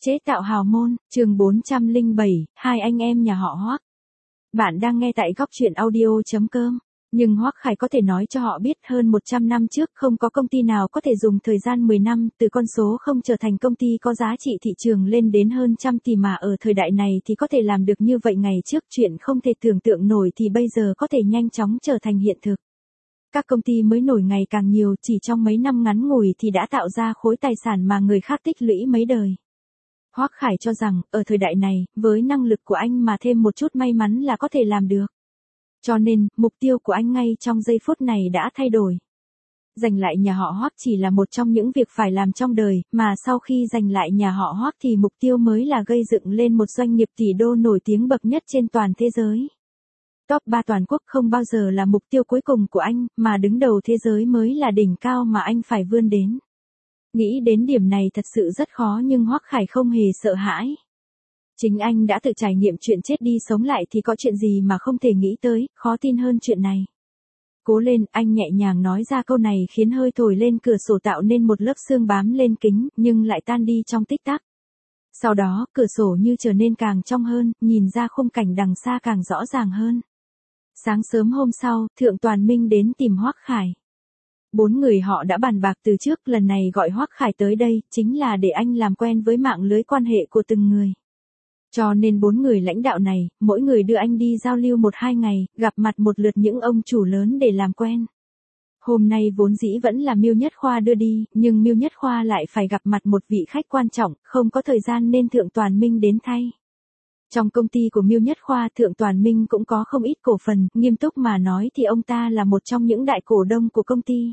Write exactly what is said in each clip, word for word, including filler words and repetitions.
Chế tạo hào môn, chương bốn trăm lẻ bảy, hai anh em nhà họ Hoắc. Bạn đang nghe tại góc truyện audio chấm com. Nhưng Hoắc Khải có thể nói cho họ biết hơn một trăm năm trước không có công ty nào có thể dùng thời gian mười năm từ con số không trở thành công ty có giá trị thị trường lên đến hơn trăm tỷ mà ở thời đại này thì có thể làm được như vậy ngày trước chuyện không thể tưởng tượng nổi thì bây giờ có thể nhanh chóng trở thành hiện thực. Các công ty mới nổi ngày càng nhiều chỉ trong mấy năm ngắn ngủi thì đã tạo ra khối tài sản mà người khác tích lũy mấy đời. Hoắc Khải cho rằng, ở thời đại này, với năng lực của anh mà thêm một chút may mắn là có thể làm được. Cho nên, mục tiêu của anh ngay trong giây phút này đã thay đổi. Giành lại nhà họ Hoắc chỉ là một trong những việc phải làm trong đời, mà sau khi giành lại nhà họ Hoắc thì mục tiêu mới là gây dựng lên một doanh nghiệp tỷ đô nổi tiếng bậc nhất trên toàn thế giới. Top ba toàn quốc không bao giờ là mục tiêu cuối cùng của anh, mà đứng đầu thế giới mới là đỉnh cao mà anh phải vươn đến. Nghĩ đến điểm này thật sự rất khó nhưng Hoắc Khải không hề sợ hãi. Chính anh đã tự trải nghiệm chuyện chết đi sống lại thì có chuyện gì mà không thể nghĩ tới, khó tin hơn chuyện này. Cố lên, anh nhẹ nhàng nói ra câu này khiến hơi thổi lên cửa sổ tạo nên một lớp sương bám lên kính, nhưng lại tan đi trong tích tắc. Sau đó, cửa sổ như trở nên càng trong hơn, nhìn ra khung cảnh đằng xa càng rõ ràng hơn. Sáng sớm hôm sau, Thượng Toàn Minh đến tìm Hoắc Khải. Bốn người họ đã bàn bạc từ trước, lần này gọi Hoắc Khải tới đây, chính là để anh làm quen với mạng lưới quan hệ của từng người. Cho nên bốn người lãnh đạo này, mỗi người đưa anh đi giao lưu một hai ngày, gặp mặt một lượt những ông chủ lớn để làm quen. Hôm nay vốn dĩ vẫn là Miêu Nhất Khoa đưa đi, nhưng Miêu Nhất Khoa lại phải gặp mặt một vị khách quan trọng, không có thời gian nên Thượng Toàn Minh đến thay. Trong công ty của Miêu Nhất Khoa, Thượng Toàn Minh cũng có không ít cổ phần, nghiêm túc mà nói thì ông ta là một trong những đại cổ đông của công ty.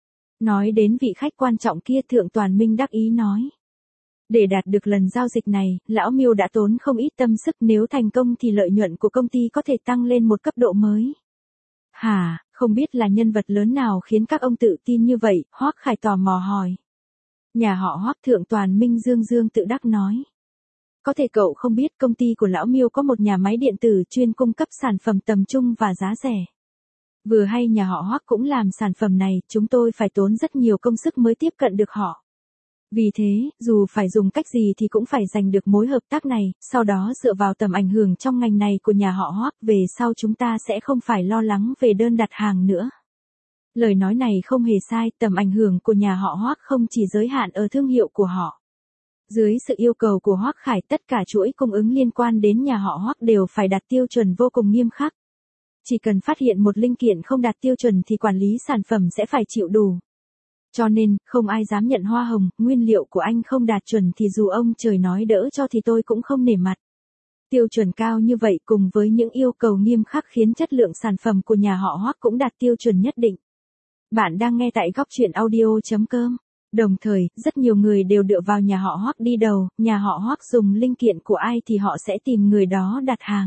Nói đến vị khách quan trọng kia, Thượng Toàn Minh đắc ý nói. Để đạt được lần giao dịch này, lão Miêu đã tốn không ít tâm sức, nếu thành công thì lợi nhuận của công ty có thể tăng lên một cấp độ mới. Hả, không biết là nhân vật lớn nào khiến các ông tự tin như vậy, Hoắc Khải tò mò hỏi. Nhà họ Hoắc, Thượng Toàn Minh dương dương tự đắc nói. Có thể cậu không biết công ty của lão Miêu có một nhà máy điện tử chuyên cung cấp sản phẩm tầm trung và giá rẻ. Vừa hay nhà họ Hoắc cũng làm sản phẩm này, chúng tôi phải tốn rất nhiều công sức mới tiếp cận được họ. Vì thế, dù phải dùng cách gì thì cũng phải giành được mối hợp tác này, sau đó dựa vào tầm ảnh hưởng trong ngành này của nhà họ Hoắc, về sau chúng ta sẽ không phải lo lắng về đơn đặt hàng nữa. Lời nói này không hề sai, tầm ảnh hưởng của nhà họ Hoắc không chỉ giới hạn ở thương hiệu của họ. Dưới sự yêu cầu của Hoắc Khải, tất cả chuỗi cung ứng liên quan đến nhà họ Hoắc đều phải đạt tiêu chuẩn vô cùng nghiêm khắc. Chỉ cần phát hiện một linh kiện không đạt tiêu chuẩn thì quản lý sản phẩm sẽ phải chịu đủ. Cho nên, không ai dám nhận hoa hồng, nguyên liệu của anh không đạt chuẩn thì dù ông trời nói đỡ cho thì tôi cũng không nể mặt. Tiêu chuẩn cao như vậy cùng với những yêu cầu nghiêm khắc khiến chất lượng sản phẩm của nhà họ Hoắc cũng đạt tiêu chuẩn nhất định. Bạn đang nghe tại góc truyện audio chấm com. Đồng thời, rất nhiều người đều dựa vào nhà họ Hoắc đi đầu, nhà họ Hoắc dùng linh kiện của ai thì họ sẽ tìm người đó đặt hàng.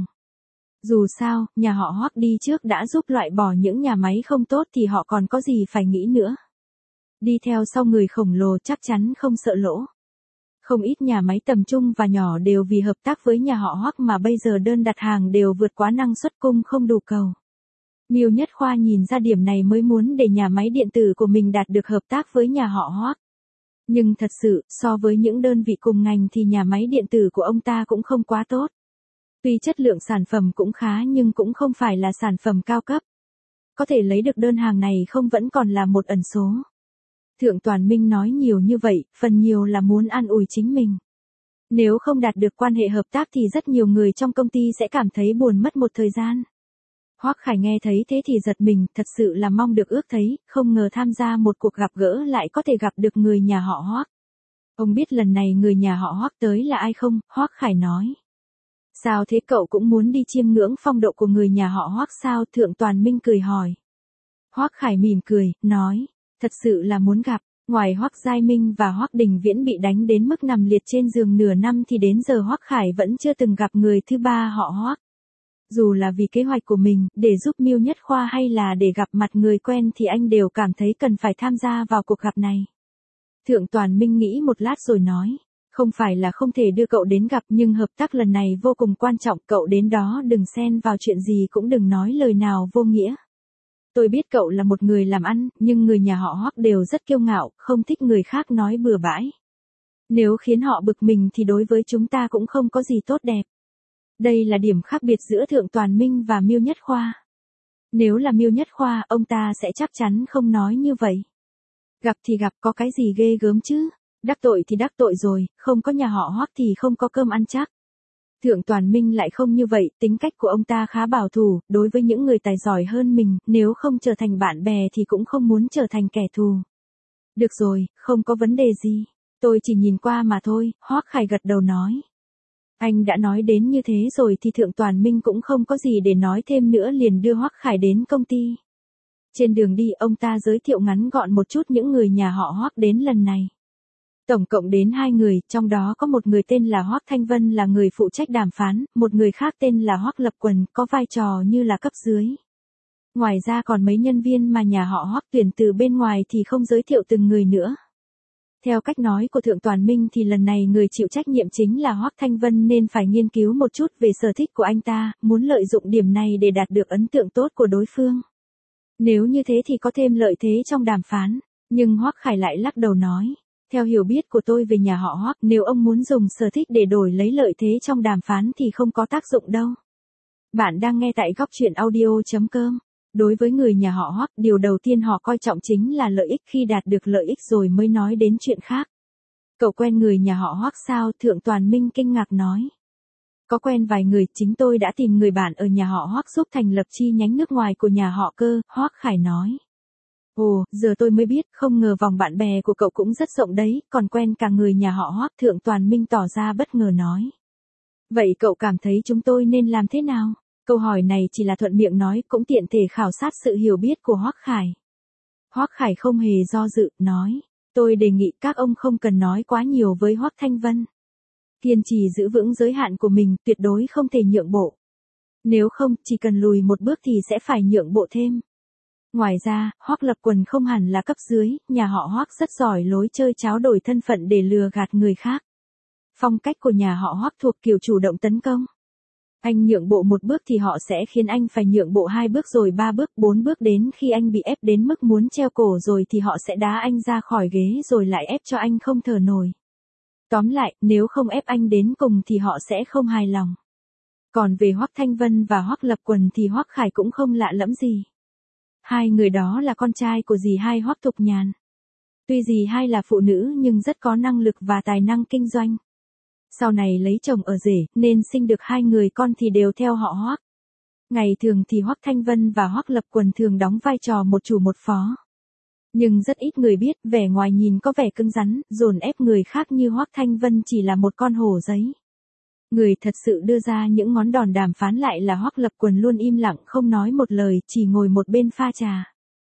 Dù sao, nhà họ Hoắc đi trước đã giúp loại bỏ những nhà máy không tốt thì họ còn có gì phải nghĩ nữa. Đi theo sau người khổng lồ chắc chắn không sợ lỗ. Không ít nhà máy tầm trung và nhỏ đều vì hợp tác với nhà họ Hoắc mà bây giờ đơn đặt hàng đều vượt quá năng suất cung không đủ cầu. Miêu Nhất Khoa nhìn ra điểm này mới muốn để nhà máy điện tử của mình đạt được hợp tác với nhà họ Hoắc. Nhưng thật sự, so với những đơn vị cùng ngành thì nhà máy điện tử của ông ta cũng không quá tốt. Tuy chất lượng sản phẩm cũng khá nhưng cũng không phải là sản phẩm cao cấp. Có thể lấy được đơn hàng này không vẫn còn là một ẩn số. Thượng Toàn Minh nói nhiều như vậy, phần nhiều là muốn an ủi chính mình. Nếu không đạt được quan hệ hợp tác thì rất nhiều người trong công ty sẽ cảm thấy buồn mất một thời gian. Hoắc Khải nghe thấy thế thì giật mình, thật sự là mong được ước thấy, không ngờ tham gia một cuộc gặp gỡ lại có thể gặp được người nhà họ Hoắc. Ông biết lần này người nhà họ Hoắc tới là ai không? Hoắc Khải nói. Sao thế, cậu cũng muốn đi chiêm ngưỡng phong độ của người nhà họ Hoắc sao? Thượng Toàn Minh cười hỏi. Hoắc Khải mỉm cười, nói, thật sự là muốn gặp. Ngoài Hoắc Giai Minh và Hoắc Đình Viễn bị đánh đến mức nằm liệt trên giường nửa năm thì đến giờ Hoắc Khải vẫn chưa từng gặp người thứ ba họ Hoắc. Dù là vì kế hoạch của mình, để giúp Miêu Nhất Khoa hay là để gặp mặt người quen thì anh đều cảm thấy cần phải tham gia vào cuộc gặp này. Thượng Toàn Minh nghĩ một lát rồi nói, không phải là không thể đưa cậu đến gặp nhưng hợp tác lần này vô cùng quan trọng, cậu đến đó đừng xen vào chuyện gì cũng đừng nói lời nào vô nghĩa. Tôi biết cậu là một người làm ăn, nhưng người nhà họ Hoắc đều rất kiêu ngạo, không thích người khác nói bừa bãi. Nếu khiến họ bực mình thì đối với chúng ta cũng không có gì tốt đẹp. Đây là điểm khác biệt giữa Thượng Toàn Minh và Miêu Nhất Khoa. Nếu là Miêu Nhất Khoa, ông ta sẽ chắc chắn không nói như vậy. Gặp thì gặp, có cái gì ghê gớm chứ? Đắc tội thì đắc tội rồi, không có nhà họ Hoắc thì không có cơm ăn chắc. Thượng Toàn Minh lại không như vậy, tính cách của ông ta khá bảo thủ, đối với những người tài giỏi hơn mình, nếu không trở thành bạn bè thì cũng không muốn trở thành kẻ thù. Được rồi, không có vấn đề gì. Tôi chỉ nhìn qua mà thôi, Hoắc Khải gật đầu nói. Anh đã nói đến như thế rồi thì Thượng Toàn Minh cũng không có gì để nói thêm nữa, liền đưa Hoắc Khải đến công ty. Trên đường đi ông ta giới thiệu ngắn gọn một chút những người nhà họ Hoắc đến lần này. Tổng cộng đến hai người, trong đó có một người tên là Hoắc Thanh Vân là người phụ trách đàm phán, một người khác tên là Hoắc Lập Quần, có vai trò như là cấp dưới. Ngoài ra còn mấy nhân viên mà nhà họ Hoắc tuyển từ bên ngoài thì không giới thiệu từng người nữa. Theo cách nói của Thượng Toàn Minh thì lần này người chịu trách nhiệm chính là Hoắc Thanh Vân nên phải nghiên cứu một chút về sở thích của anh ta, muốn lợi dụng điểm này để đạt được ấn tượng tốt của đối phương. Nếu như thế thì có thêm lợi thế trong đàm phán, nhưng Hoắc Khải lại lắc đầu nói. Theo hiểu biết của tôi về nhà họ Hoắc, nếu ông muốn dùng sở thích để đổi lấy lợi thế trong đàm phán thì không có tác dụng đâu. Bạn đang nghe tại góc truyện audio chấm com. Đối với người nhà họ Hoắc, điều đầu tiên họ coi trọng chính là lợi ích, khi đạt được lợi ích rồi mới nói đến chuyện khác. Cậu quen người nhà họ Hoắc sao? Thượng Toàn Minh kinh ngạc nói. Có quen vài người, chính tôi đã tìm người bạn ở nhà họ Hoắc giúp thành lập chi nhánh nước ngoài của nhà họ cơ, Hoắc Khải nói. Ồ, giờ tôi mới biết, không ngờ vòng bạn bè của cậu cũng rất rộng đấy, còn quen cả người nhà họ Hoắc. Thượng Toàn Minh tỏ ra bất ngờ nói. Vậy cậu cảm thấy chúng tôi nên làm thế nào? Câu hỏi này chỉ là thuận miệng nói, cũng tiện thể khảo sát sự hiểu biết của Hoắc Khải. Hoắc Khải không hề do dự, nói. Tôi đề nghị các ông không cần nói quá nhiều với Hoắc Thanh Vân. Kiên trì giữ vững giới hạn của mình, tuyệt đối không thể nhượng bộ. Nếu không, chỉ cần lùi một bước thì sẽ phải nhượng bộ thêm. Ngoài ra, Hoắc Lập Quần không hẳn là cấp dưới, nhà họ Hoắc rất giỏi lối chơi tráo đổi thân phận để lừa gạt người khác. Phong cách của nhà họ Hoắc thuộc kiểu chủ động tấn công. Anh nhượng bộ một bước thì họ sẽ khiến anh phải nhượng bộ hai bước rồi ba bước, bốn bước, đến khi anh bị ép đến mức muốn treo cổ rồi thì họ sẽ đá anh ra khỏi ghế rồi lại ép cho anh không thở nổi. Tóm lại, nếu không ép anh đến cùng thì họ sẽ không hài lòng. Còn về Hoắc Thanh Vân và Hoắc Lập Quần thì Hoắc Khải cũng không lạ lẫm gì. Hai người đó là con trai của dì hai Hoắc Thục Nhàn. Tuy dì hai là phụ nữ nhưng rất có năng lực và tài năng kinh doanh. Sau này lấy chồng ở rể, nên sinh được hai người con thì đều theo họ Hoắc. Ngày thường thì Hoắc Thanh Vân và Hoắc Lập Quần thường đóng vai trò một chủ một phó. Nhưng rất ít người biết, vẻ ngoài nhìn có vẻ cứng rắn, dồn ép người khác như Hoắc Thanh Vân chỉ là một con hổ giấy. Người thật sự đưa ra những ngón đòn đàm phán lại là Hoắc Lập Quần, luôn im lặng không nói một lời, chỉ ngồi một bên pha trà.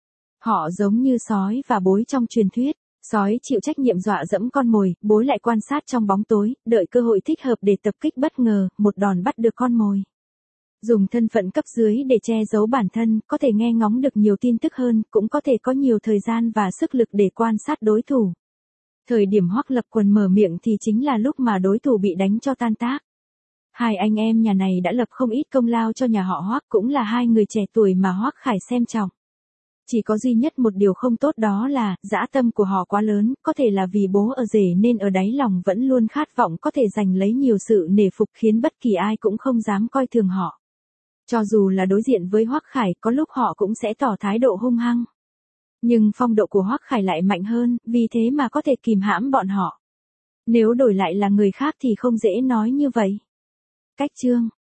Họ giống như sói và bối trong truyền thuyết. Sói chịu trách nhiệm dọa dẫm con mồi, bối lại quan sát trong bóng tối, đợi cơ hội thích hợp để tập kích bất ngờ, một đòn bắt được con mồi. Dùng thân phận cấp dưới để che giấu bản thân, có thể nghe ngóng được nhiều tin tức hơn, cũng có thể có nhiều thời gian và sức lực để quan sát đối thủ. Thời điểm Hoắc Lập Quần mở miệng thì chính là lúc mà đối thủ bị đánh cho tan tác. Hai anh em nhà này đã lập không ít công lao cho nhà họ Hoắc, cũng là hai người trẻ tuổi mà Hoắc Khải xem trọng. Chỉ có duy nhất một điều không tốt, đó là, dã tâm của họ quá lớn, có thể là vì bố ở rể nên ở đáy lòng vẫn luôn khát vọng có thể giành lấy nhiều sự nể phục, khiến bất kỳ ai cũng không dám coi thường họ. Cho dù là đối diện với Hoắc Khải, có lúc họ cũng sẽ tỏ thái độ hung hăng. Nhưng phong độ của Hoắc Khải lại mạnh hơn, vì thế mà có thể kìm hãm bọn họ. Nếu đổi lại là người khác thì không dễ nói như vậy. Cách chương